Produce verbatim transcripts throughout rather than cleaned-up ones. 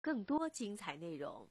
更多精彩内容。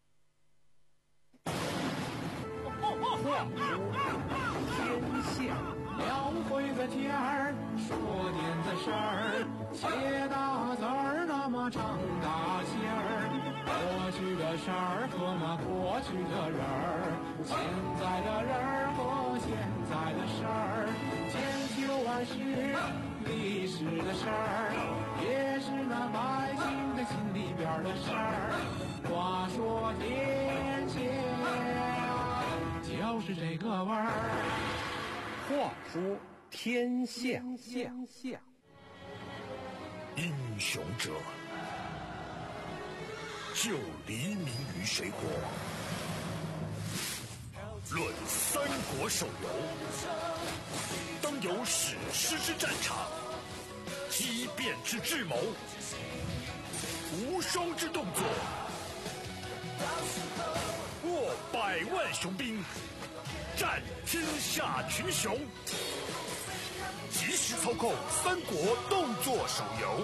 话说天下， 描绘个天儿，说点子事儿，写大字儿那么长大线儿。过去的事儿和那过去的人儿，现在的人儿和现在的事儿，千秋万世历史的事儿，也是那百姓的心里边的事儿。话说天下，就是这个味儿。 话说天下， 天下， 英雄者就黎明于水火。论三国手游，当有史诗之战场，激变之智谋，无双之动作，握百万雄兵，战天下群雄。即时操控三国动作手游，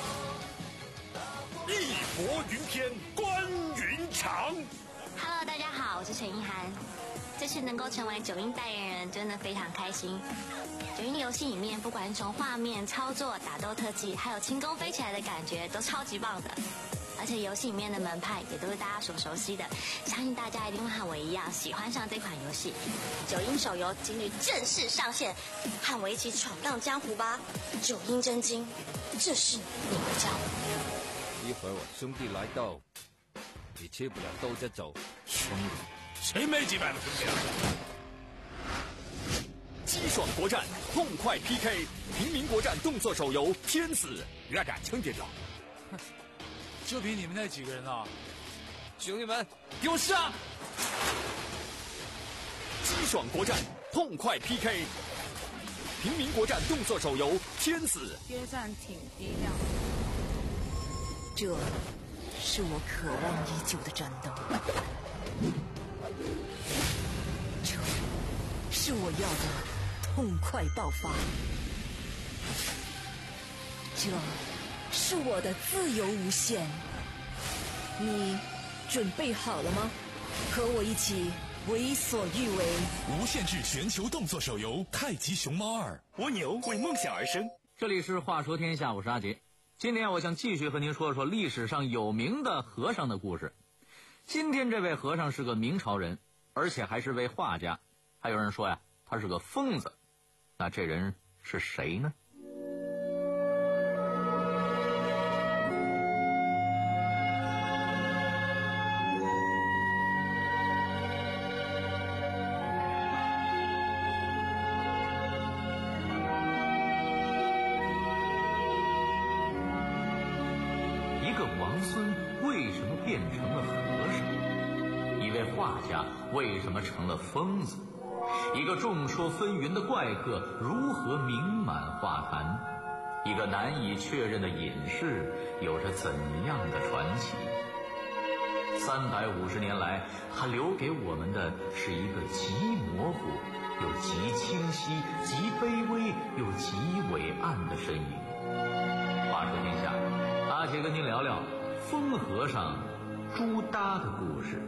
义薄云天，关云长。 Hello， 大家好，我是陈意涵。这次能够成为九阴代言人，真的非常开心。九阴游戏里面，不管是从画面、操作、打斗特技，还有轻功飞起来的感觉，都超级棒的。而且游戏里面的门派也都是大家所熟悉的，相信大家一定会和我一样喜欢上这款游戏。九阴手游今日正式上线，和我一起闯荡江湖吧！九阴真经，这是你的家。 一会儿我兄弟来到，你吃不了兜着走。 兄弟，谁没几百个兄弟啊？激爽国战，痛快 P K， 平民国战动作手游《天子》，热感枪点着。 就凭你们那几个人啊！ 兄弟们，给我上！ 激爽国战，痛快 P K， 平民国战动作手游《天子》。 接战挺低调。 这是我渴望已久的战斗，这是我要的痛快爆发，这是我的自由无限。你准备好了吗？和我一起为所欲为。 无限制全球动作手游《太极熊猫二》， 蜗牛为梦想而生。 这里是话说天下，我是阿杰。今天我想继续和您说说历史上有名的和尚的故事。今天这位和尚是个明朝人，而且还是位画家。还有人说呀，他是个疯子。那这人是谁呢？变成了和尚，一位画家为什么成了疯子？一个众说纷纭的怪客如何名满画坛？一个难以确认的隐士有着怎样的传奇？三百五十年来，他留给我们的是一个极模糊又极清晰、极卑微又极伟岸的身影。话说天下，阿杰跟您聊聊疯和尚朱耷的故事。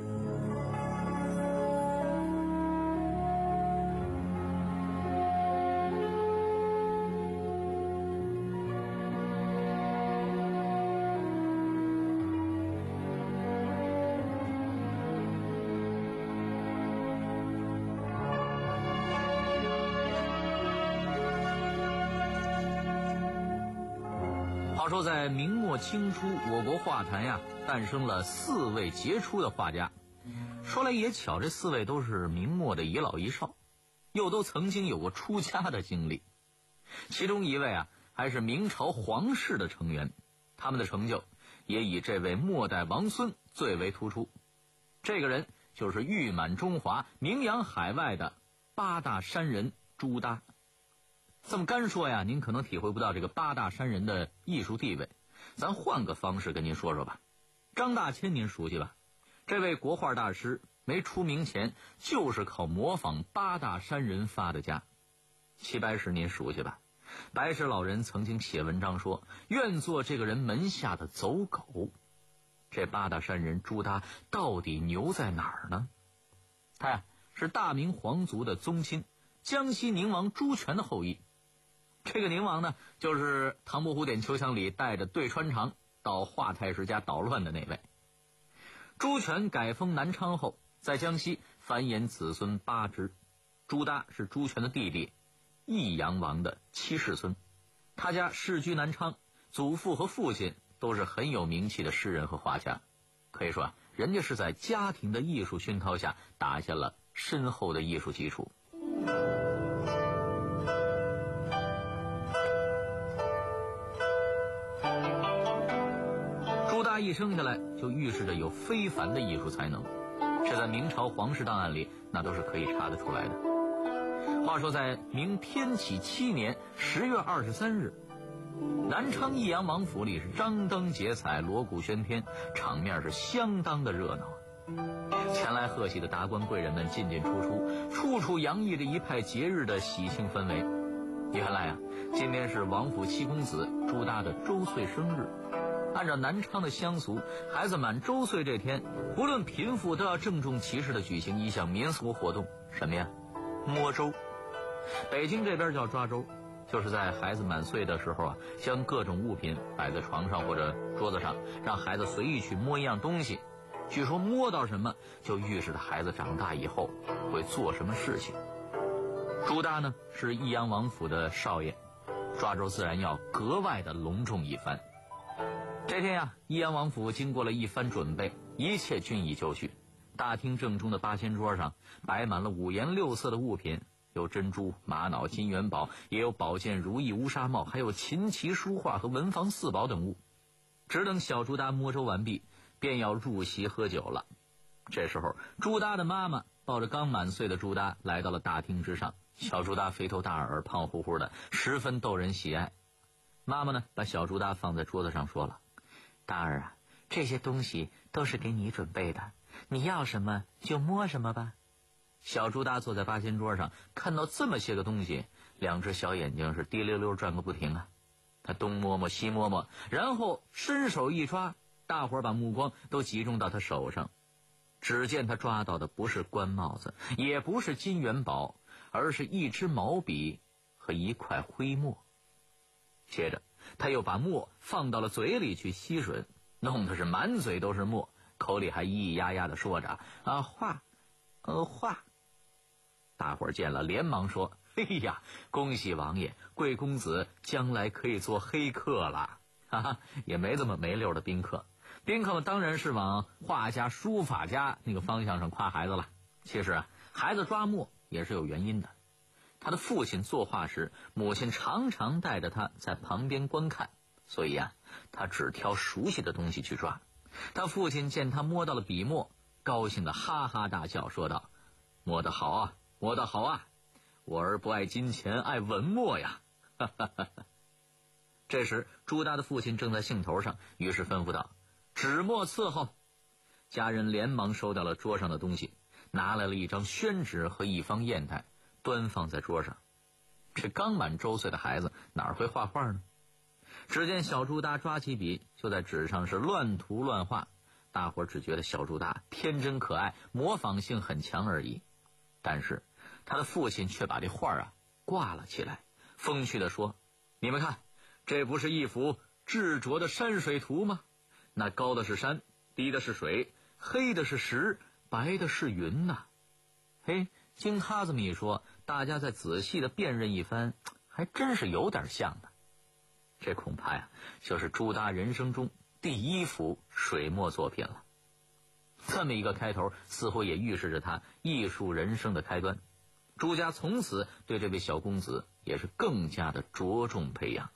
话说在明末清初，我国画坛呀诞生了四位杰出的画家。说来也巧，这四位都是明末的一老一少，又都曾经有过出家的经历。其中一位啊还是明朝皇室的成员，他们的成就也以这位末代王孙最为突出。这个人就是誉满中华、名扬海外的八大山人朱耷。这么干说呀，您可能体会不到这个八大山人的艺术地位。咱换个方式跟您说说吧。张大千您熟悉吧？这位国画大师没出名前就是靠模仿八大山人发的家。齐白石您熟悉吧？白石老人曾经写文章说，愿做这个人门下的走狗。 这八大山人朱耷到底牛在哪儿呢？他呀是大明皇族的宗亲，江西宁王朱权的后裔。这个宁王呢，就是唐伯虎点秋香里带着对穿肠到华太师家捣乱的那位。朱权改封南昌后，在江西繁衍子孙八支。朱耷是朱权的弟弟，益阳王的七世孙。他家世居南昌，祖父和父亲都是很有名气的诗人和画家。可以说啊，人家是在家庭的艺术熏陶下打下了深厚的艺术基础。朱耷一生下来就预示着有非凡的艺术才能，这在明朝皇室档案里那都是可以查得出来的。话说在明天启七年十月二十三日，南昌益阳王府里是张灯结彩，锣鼓喧天，场面是相当的热闹。前来贺喜的达官贵人们进进出出，处处洋溢着一派节日的喜庆氛围。原来啊，今天是王府七公子朱耷的周岁生日。按照南昌的乡俗，孩子满周岁这天，不论贫富都要郑重其事地举行一项民俗活动，什么呀？摸周。北京这边叫抓周，就是在孩子满岁的时候啊，将各种物品摆在床上或者桌子上，让孩子随意去摸一样东西。据说摸到什么，就预示着孩子长大以后会做什么事情。朱耷呢是益阳王府的少爷，抓周自然要格外的隆重一番。这天呀，益阳王府经过了一番准备，一切均已就绪。大厅正中的八仙桌上摆满了五颜六色的物品，有珍珠、玛瑙、金元宝，也有宝剑、如意、乌纱帽，还有琴棋书画和文房四宝等物。只等小朱耷摸周完毕，便要入席喝酒了。这时候，朱耷的妈妈抱着刚满岁的朱耷来到了大厅之上。小朱耷肥头大耳，胖乎乎的，十分逗人喜爱。妈妈呢，把小朱耷放在桌子上说了：“大儿啊，这些东西都是给你准备的，你要什么就摸什么吧。”小朱耷坐在八仙桌上，看到这么些个东西，两只小眼睛是滴溜溜转个不停啊。他东摸摸西摸摸，然后伸手一抓，大伙儿把目光都集中到他手上。只见他抓到的不是官帽子，也不是金元宝，而是一支毛笔和一块灰墨。接着他又把墨放到了嘴里去吸吮，弄得是满嘴都是墨，口里还咿咿呀呀的说着啊画呃画。大伙儿见了连忙说：“哎呀，恭喜王爷，贵公子将来可以做黑客了。”哈哈，也没这么没溜的宾客。宾客们当然是往画家、书法家那个方向上夸孩子了。其实啊，孩子抓墨也是有原因的。他的父亲作画时，母亲常常带着他在旁边观看，所以啊，他只挑熟悉的东西去抓。他父亲见他摸到了笔墨，高兴的哈哈大笑，说道：“摸得好啊，摸得好啊！我儿不爱金钱，爱文墨呀！”哈哈哈哈。这时朱耷的父亲正在兴头上，于是吩咐道：“纸墨伺候。”家人连忙收掉了桌上的东西，拿来了一张宣纸和一方砚台，端放在桌上。这刚满周岁的孩子哪会画画呢？只见小朱耷抓起笔，就在纸上是乱涂乱画。大伙儿只觉得小朱耷天真可爱，模仿性很强而已。但是他的父亲却把这画啊挂了起来，风趣地说：“你们看，这不是一幅执着的山水图吗？那高的是山，低的是水，黑的是石，白的是云呐。”嘿，经他这么一说，大家再仔细的辨认一番，还真是有点像的。这恐怕呀，就是朱耷人生中第一幅水墨作品了。这么一个开头，似乎也预示着他艺术人生的开端。朱家从此对这位小公子也是更加的着重培养。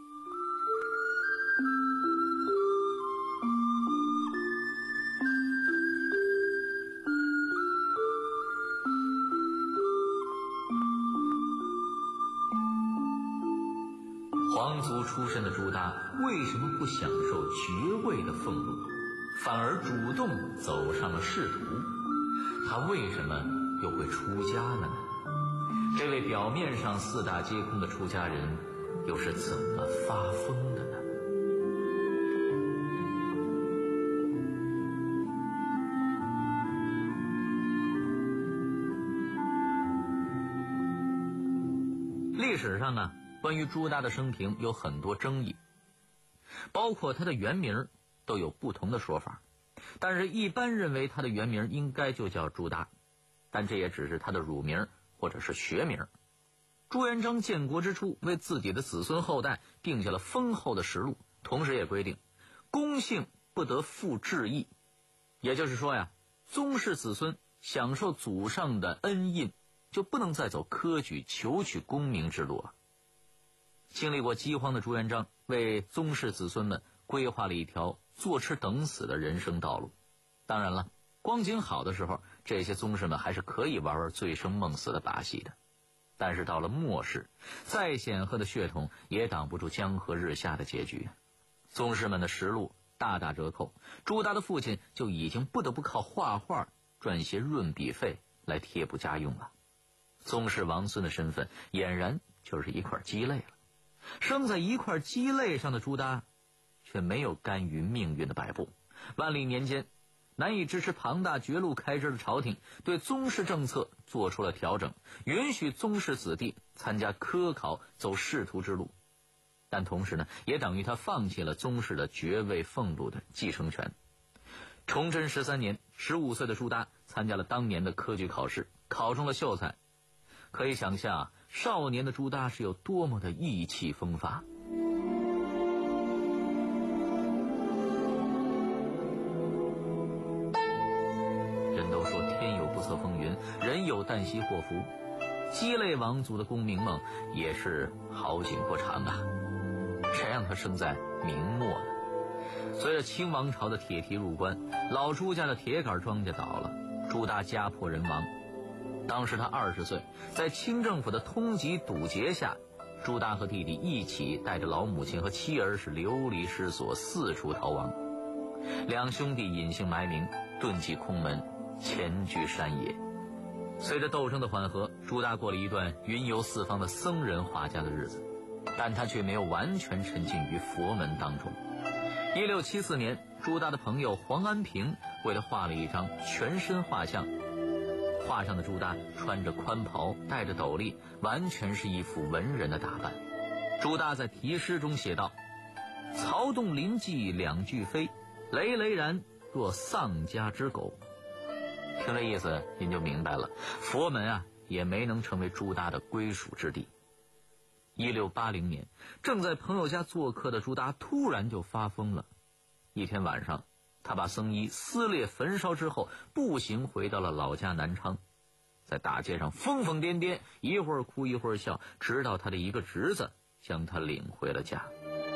皇族出身的朱耷为什么不享受爵位的俸禄，反而主动走上了仕途？他为什么又会出家了呢？这位表面上四大皆空的出家人又是怎么发疯的呢？ 历史上啊，关于朱耷的生平有很多争议，包括他的原名都有不同的说法，但是一般认为他的原名应该就叫朱耷，但这也只是他的乳名或者是学名。朱元璋建国之初为自己的子孙后代定下了丰厚的实录，同时也规定公姓不得复置邑，也就是说呀，宗室子孙享受祖上的恩荫，就不能再走科举求取功名之路了。经历过饥荒的朱元璋为宗室子孙们规划了一条坐吃等死的人生道路。当然了，光景好的时候，这些宗室们还是可以玩玩醉生梦死的把戏的。但是到了末世，再显赫的血统也挡不住江河日下的结局。宗室们的实录大打折扣，朱耷的父亲就已经不得不靠画画赚些润笔费来贴补家用了。宗室王孙的身份俨然就是一块鸡肋了。生在一块鸡肋上的朱耷却没有甘于命运的摆布。万历年间，难以支持庞大绝路开支的朝廷对宗室政策做出了调整，允许宗室子弟参加科考走仕途之路，但同时呢，也等于他放弃了宗室的爵位俸禄的继承权。崇祯十三年，十五岁的朱耷参加了当年的科举考试，考中了秀才。可以想象，少年的朱耷是有多么的意气风发。人都说天有不测风云，人有旦夕祸福，鸡肋王族的功名梦也是好景不长啊。谁让他生在明末呢？随着清王朝的铁蹄入关，老朱家的铁杆庄稼倒了，朱耷家破人亡。当时他二十岁，在清政府的通缉堵截下，朱耷和弟弟一起带着老母亲和妻儿是流离失所，四处逃亡。两兄弟隐姓埋名，遁迹空门，潜居山野。随着斗争的缓和，朱耷过了一段云游四方的僧人画家的日子，但他却没有完全沉浸于佛门当中。一六七四年，朱耷的朋友黄安平为他画了一张全身画像，画上的朱耷穿着宽袍，戴着斗笠，完全是一副文人的打扮。朱耷在题诗中写道：曹洞临济两俱飞，累累然若丧家之狗。听这意思您就明白了，佛门啊也没能成为朱耷的归属之地。一六八零年，正在朋友家做客的朱耷突然就发疯了。一天晚上，他把僧衣撕裂焚烧之后，步行回到了老家南昌，在大街上疯疯癫癫，一会儿哭一会儿笑，直到他的一个侄子将他领回了家。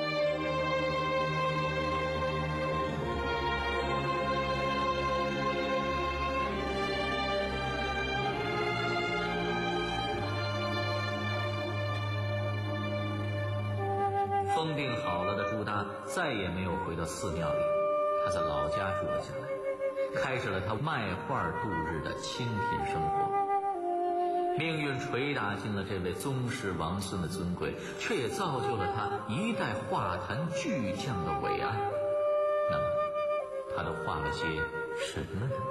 疯病好了的朱耷再也没有回到寺庙里，他在老家住了下来，开始了他卖画度日的清贫生活。命运捶打进了这位宗室王孙的尊贵，却也造就了他一代画坛巨匠的伟岸。那么他都画了些什么呢？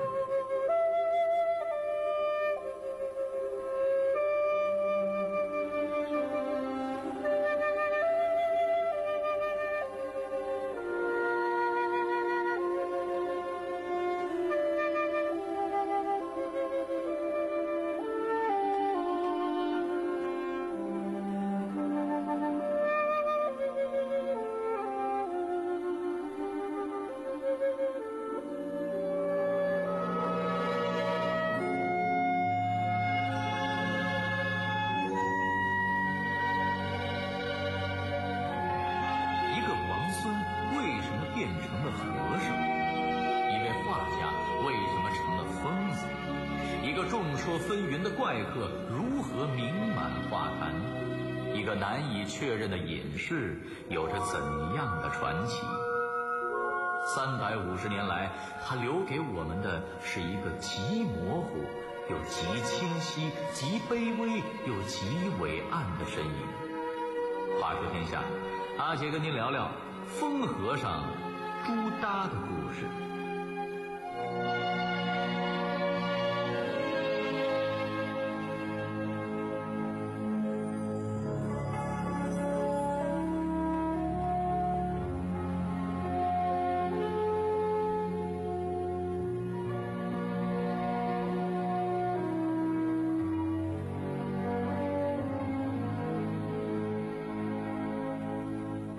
纷纭的怪客如何名满画坛？一个难以确认的隐士有着怎样的传奇？三百五十年来，他留给我们的是一个极模糊又极清晰、极卑微又极伟岸的身影。话说天下，阿杰跟您聊聊疯和尚朱耷的故事。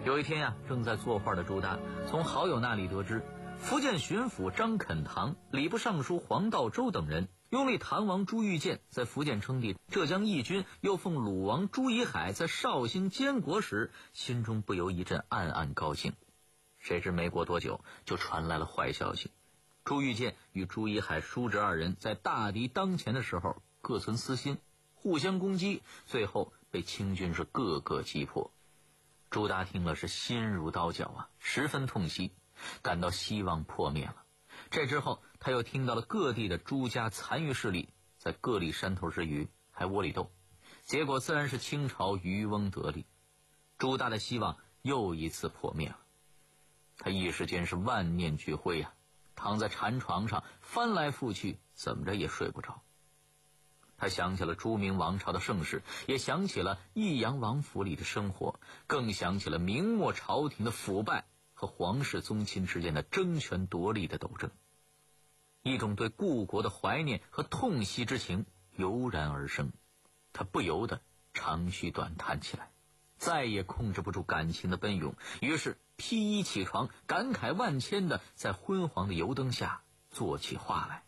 有一天呀、啊，正在作画的朱达从好友那里得知，福建巡抚张肯堂、礼部尚书黄道周等人拥立唐王朱玉建在福建称帝，浙江义军又奉鲁王朱以海在绍兴监国时，心中不由一阵暗暗高兴。谁知没过多久，就传来了坏消息：朱玉建与朱以海叔侄二人在大敌当前的时候各存私心，互相攻击，最后被清军是各个击破。朱达听了是心如刀绞啊，十分痛惜，感到希望破灭了。这之后，他又听到了各地的朱家残余势力在各立山头之余还窝里斗，结果自然是清朝渔翁得利。朱达的希望又一次破灭了，他一时间是万念俱灰啊，躺在禅床上翻来覆去，怎么着也睡不着。他想起了朱明王朝的盛世，也想起了益阳王府里的生活，更想起了明末朝廷的腐败和皇室宗亲之间的争权夺利的斗争。一种对故国的怀念和痛惜之情油然而生，他不由得长吁短叹起来，再也控制不住感情的奔涌，于是披衣起床，感慨万千的在昏黄的油灯下做起画来。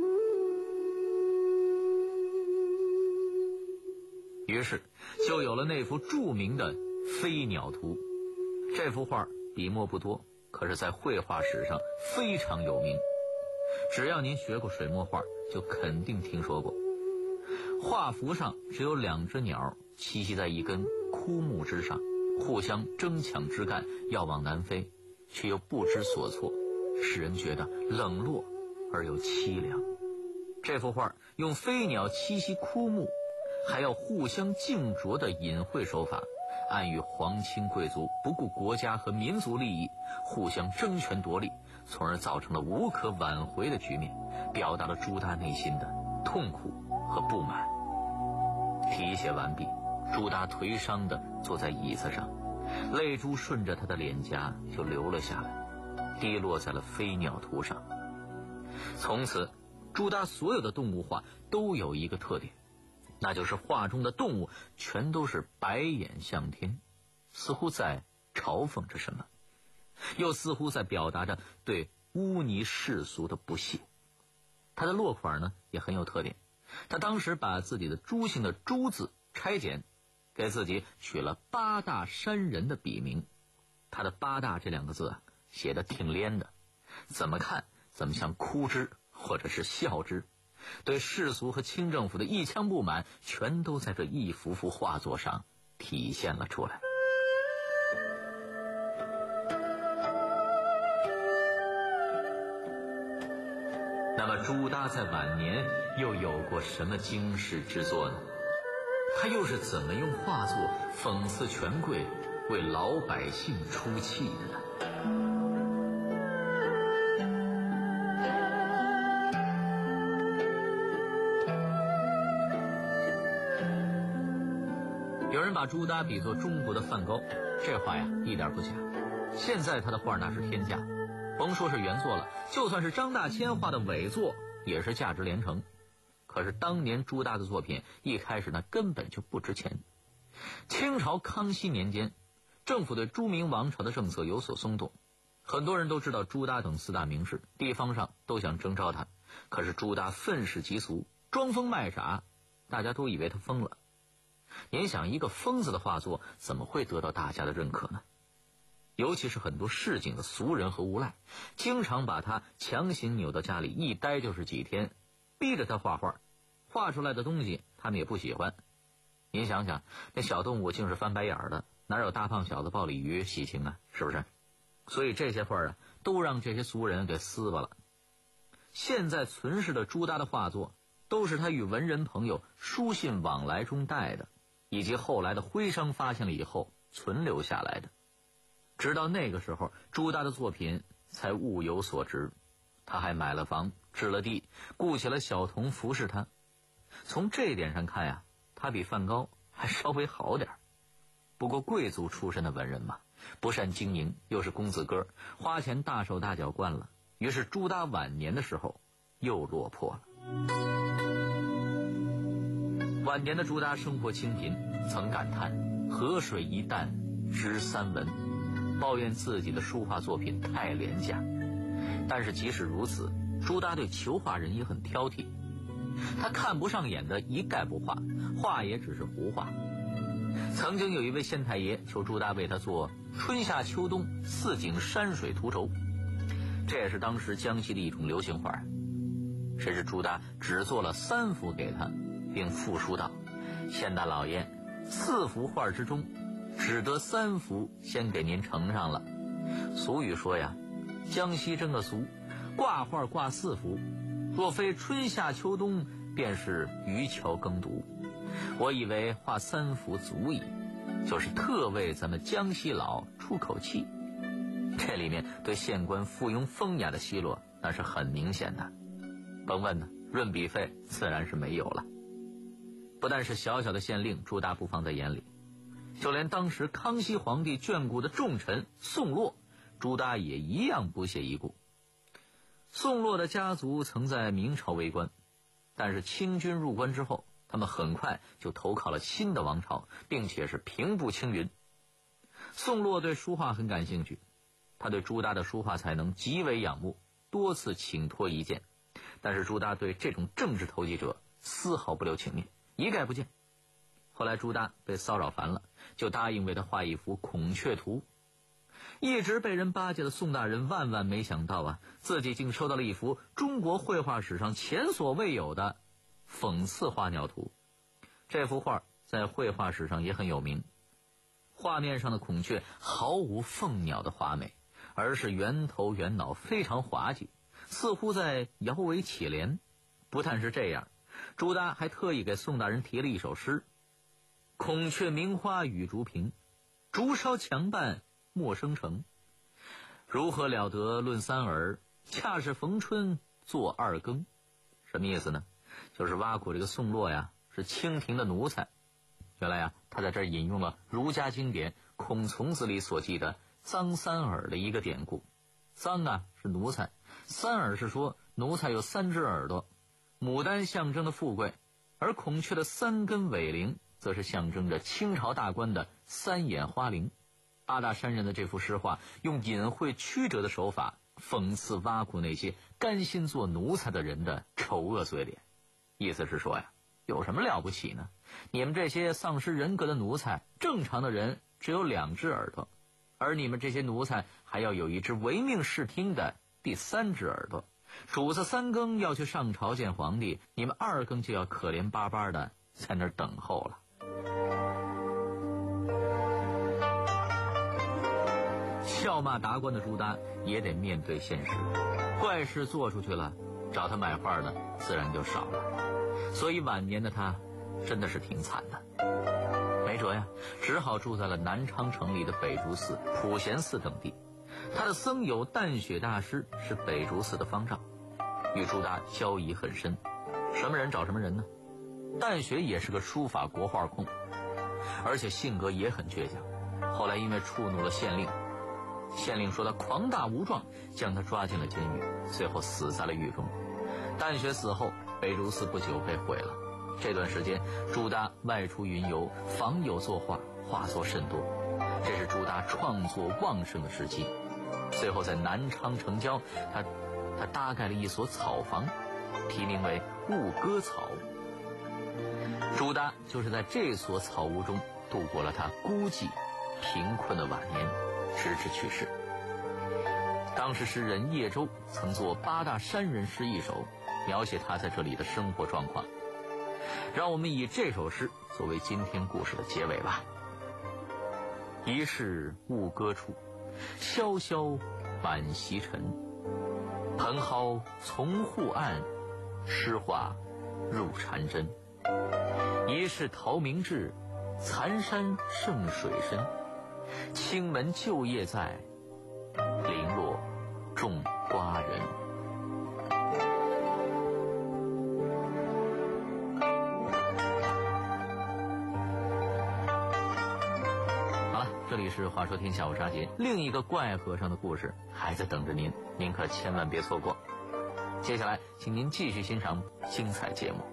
于是就有了那幅著名的飞鸟图。这幅画笔墨不多，可是在绘画史上非常有名，只要您学过水墨画，就肯定听说过。画幅上只有两只鸟栖息在一根枯木之上，互相争抢枝干，要往南飞，却又不知所措，使人觉得冷落而又凄凉。这幅画用飞鸟栖息枯木，还要互相竞啄的隐晦手法，暗喻皇亲贵族不顾国家和民族利益，互相争权夺利，从而造成了无可挽回的局面，表达了朱达内心的痛苦和不满。题写完毕，朱达颓伤地坐在椅子上，泪珠顺着他的脸颊就流了下来，滴落在了飞鸟图上。从此，朱达所有的动物画都有一个特点，那就是画中的动物全都是白眼向天，似乎在嘲讽着什么，又似乎在表达着对污泥世俗的不屑。他的落款呢也很有特点，他当时把自己的朱姓的朱字拆减，给自己取了八大山人的笔名。他的八大这两个字啊，写得挺连的，怎么看怎么像哭之或者是笑之，对世俗和清政府的一腔不满，全都在这一幅幅画作上体现了出来。那么朱达在晚年又有过什么惊世之作呢？他又是怎么用画作讽刺权贵，为老百姓出气的呢？有人把朱达比作中国的梵高，这话呀一点不假。现在他的画那是天价，甭说是原作了，就算是张大千画的伪作也是价值连城。可是当年朱达的作品一开始呢根本就不值钱。清朝康熙年间，政府对朱明王朝的政策有所松动，很多人都知道朱达等四大名士，地方上都想征召他。可是朱达愤世嫉俗，装疯卖傻，大家都以为他疯了。您想，一个疯子的画作怎么会得到大家的认可呢？尤其是很多市井的俗人和无赖，经常把他强行扭到家里，一待就是几天，逼着他画画，画出来的东西他们也不喜欢。您想想，那小动物竟是翻白眼的，哪有大胖小子抱鲤鱼喜庆啊，是不是？所以这些画啊，都让这些俗人给撕巴了。现在存世的朱达的画作，都是他与文人朋友书信往来中带的，以及后来的徽商发现了以后存留下来的。直到那个时候，朱达的作品才物有所值。他还买了房，置了地，雇起了小童服侍他。从这一点上看呀，他比梵高还稍微好点。不过贵族出身的文人嘛，不善经营，又是公子哥，花钱大手大脚惯了，于是朱达晚年的时候又落魄了。晚年的朱达生活清贫，曾感叹河水一旦知三文。 抱怨自己的书画作品太廉价。但是即使如此，朱耷对求画人也很挑剔，他看不上眼的一概不画，画也只是胡画。曾经有一位县太爷求朱耷为他做春夏秋冬四景山水图轴，这也是当时江西的一种流行画。谁知朱耷只做了三幅给他，并附书道：县大老爷，四幅画之中只得三幅先给您呈上了。俗语说呀，江西真个俗，挂画挂四幅，若非春夏秋冬，便是渔樵耕读。我以为画三幅足矣，就是特为咱们江西佬出口气。这里面对县官附庸风雅的奚落那是很明显的，甭问呢，润笔费自然是没有了。不但是小小的县令朱耷不放在眼里，就连当时康熙皇帝眷顾的重臣宋洛，朱耷也一样不屑一顾。宋洛的家族曾在明朝为官，但是清军入关之后，他们很快就投靠了新的王朝，并且是平步青云。宋洛对书画很感兴趣，他对朱耷的书画才能极为仰慕，多次请托一见。但是朱耷对这种政治投机者丝毫不留情面，一概不见。后来朱耷被骚扰烦了，就答应为他画一幅孔雀图。一直被人巴结的宋大人万万没想到啊，自己竟收到了一幅中国绘画史上前所未有的讽刺花鸟图。这幅画在绘画史上也很有名，画面上的孔雀毫无凤鸟的华美，而是圆头圆脑，非常滑稽，似乎在摇尾乞怜。不但是这样，朱耷还特意给宋大人题了一首诗：孔雀鸣花与竹平，竹梢强伴莫生成。如何了得论三耳，恰是逢春作二更。什么意思呢？就是挖苦这个宋洛呀是清廷的奴才。原来呀，他在这儿引用了儒家经典《孔从子》里所记的臧三耳的一个典故。臧啊是奴才，三耳是说奴才有三只耳朵，牡丹象征的富贵，而孔雀的三根尾翎则是象征着清朝大官的三眼花翎。八大山人的这幅诗画用隐晦曲折的手法讽刺挖苦那些甘心做奴才的人的丑恶嘴脸。意思是说呀，有什么了不起呢？你们这些丧失人格的奴才，正常的人只有两只耳朵，而你们这些奴才还要有一只唯命是听的第三只耳朵。主子三更要去上朝见皇帝，你们二更就要可怜巴巴的在那儿等候了。笑骂达官的朱耷也得面对现实，坏事做出去了，找他买画的自然就少了，所以晚年的他真的是挺惨的。没辙呀，只好住在了南昌城里的北竹寺、普贤寺等地。他的僧友淡雪大师是北竹寺的方丈，与朱耷交谊很深。什么人找什么人呢？淡雪也是个书法国画控，而且性格也很倔强。后来因为触怒了县令，县令说他狂大无壮，将他抓进了监狱，最后死在了狱中。淡雪死后，北竹寺不久被毁了。这段时间，朱耷外出云游，访友作画，画作甚多。这是朱耷创作旺盛的时期。最后在南昌城郊，他他搭盖了一所草房，题名为雾歌草。朱耷就是在这所草屋中度过了他孤寂贫困的晚年，直至去世。当时诗人叶舟曾作《八大山人诗》一首，描写他在这里的生活状况。让我们以这首诗作为今天故事的结尾吧。疑是雾歌处，萧萧满席尘。蓬蒿从户暗，诗画入禅针。疑是陶明志，残山剩水深。青门旧业在，零落种瓜人。这里是话说天下，我沙杰，另一个怪和尚的故事还在等着您，您可千万别错过。接下来请您继续欣赏精彩节目。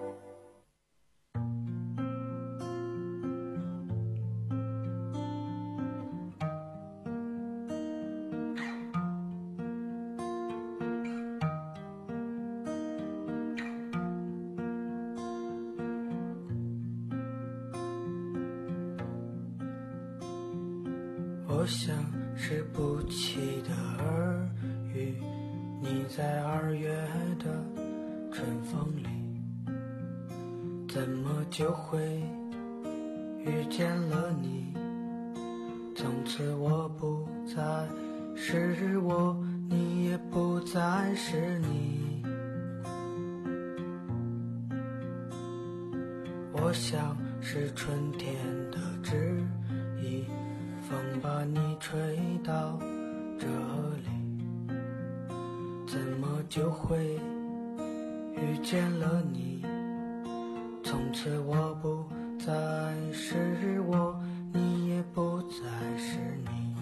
我像是不起的耳语，你在二月的春风里，怎么就会遇见了你？从此我不再是我，你也不再是你。我像是春天的枝叶，风把你吹到这里，怎么就会遇见了你？从此我不再是我，你也不再是你。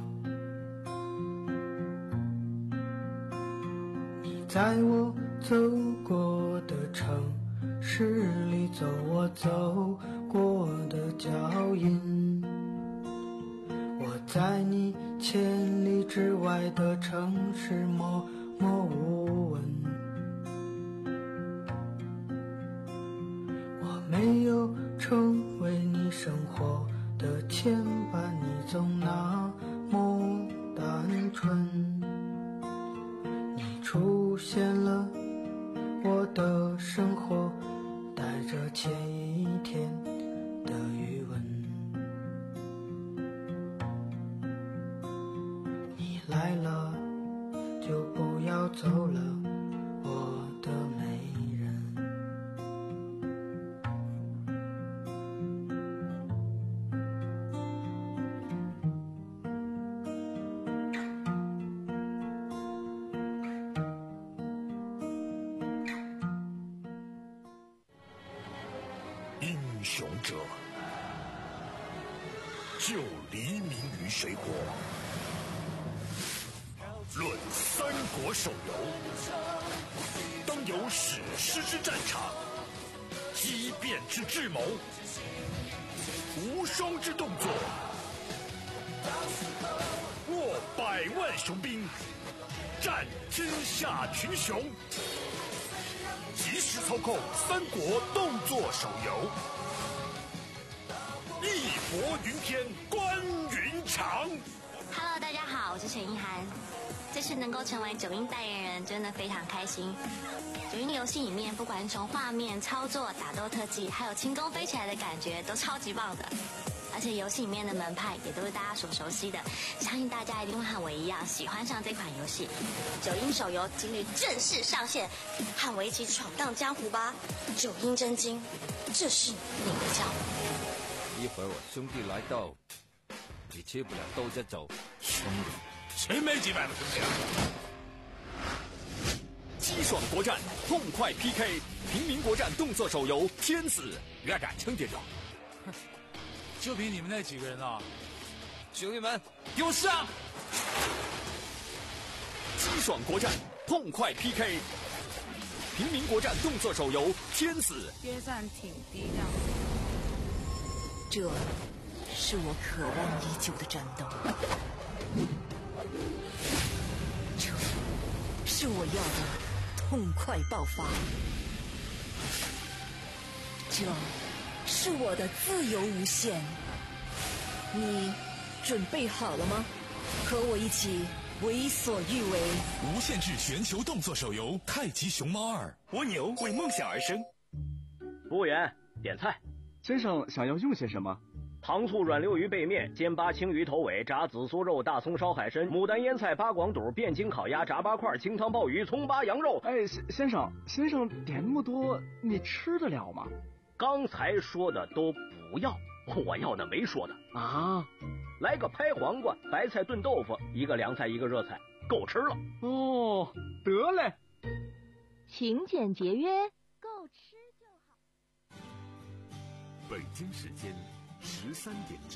你在我走过的城市里走我走过的脚印，我在你千里之外的城市默默无闻。我没有成为你生活的牵绊，你总那么单纯。你出现了我的生活，带着前一天的余温。你来了就不要走了，我的美人。 英雄者，就黎明于水火。论三国手游，当有史诗之战场，激变之智谋，无双之动作，握百万雄兵，战天下群雄。即时操控三国动作手游，义薄云天，关云长。 Hello， 大家好，我是陈意涵。这次能够成为九阴代言人，真的非常开心。九阴的游戏里面，不管是从画面、操作、打斗特技，还有轻功飞起来的感觉，都超级棒的。而且游戏里面的门派也都是大家所熟悉的，相信大家一定会和我一样喜欢上这款游戏。九阴手游今日正式上线，和我一起闯荡江湖吧！九阴真经，这是你的叫。 一会儿我兄弟来到，你吃不了兜着走。 兄弟，谁没几百个兄弟啊？ 激爽国战，痛快 P K， 平民国战动作手游《天子》，别敢称这种。 就凭你们那几个人啊！ 兄弟们， 给我上！激爽国战，痛快 P K， 平民国战动作手游《天子》。 约战挺低调。 这是我渴望已久的战斗，这是我要的痛快爆发，这是我的自由无限。你准备好了吗？和我一起为所欲为。 无限制全球动作手游《太极熊猫二》。 蜗牛为梦想而生。 服务员，点菜。 先生想要用些什么？ 糖醋软溜鱼背面、煎巴青鱼头尾、炸紫苏肉、大葱烧海参、牡丹腌菜、八广肚、汴京烤鸭、炸八块、清汤鲍鱼、葱巴羊肉。 哎，先生，先生点那么多，你吃得了吗？ 刚才说的都不要，我要的没说的啊。 来个拍黄瓜、白菜炖豆腐，一个凉菜一个热菜，够吃了。 哦，得嘞。 勤俭节约， 够吃就好。 北京时间十三点整。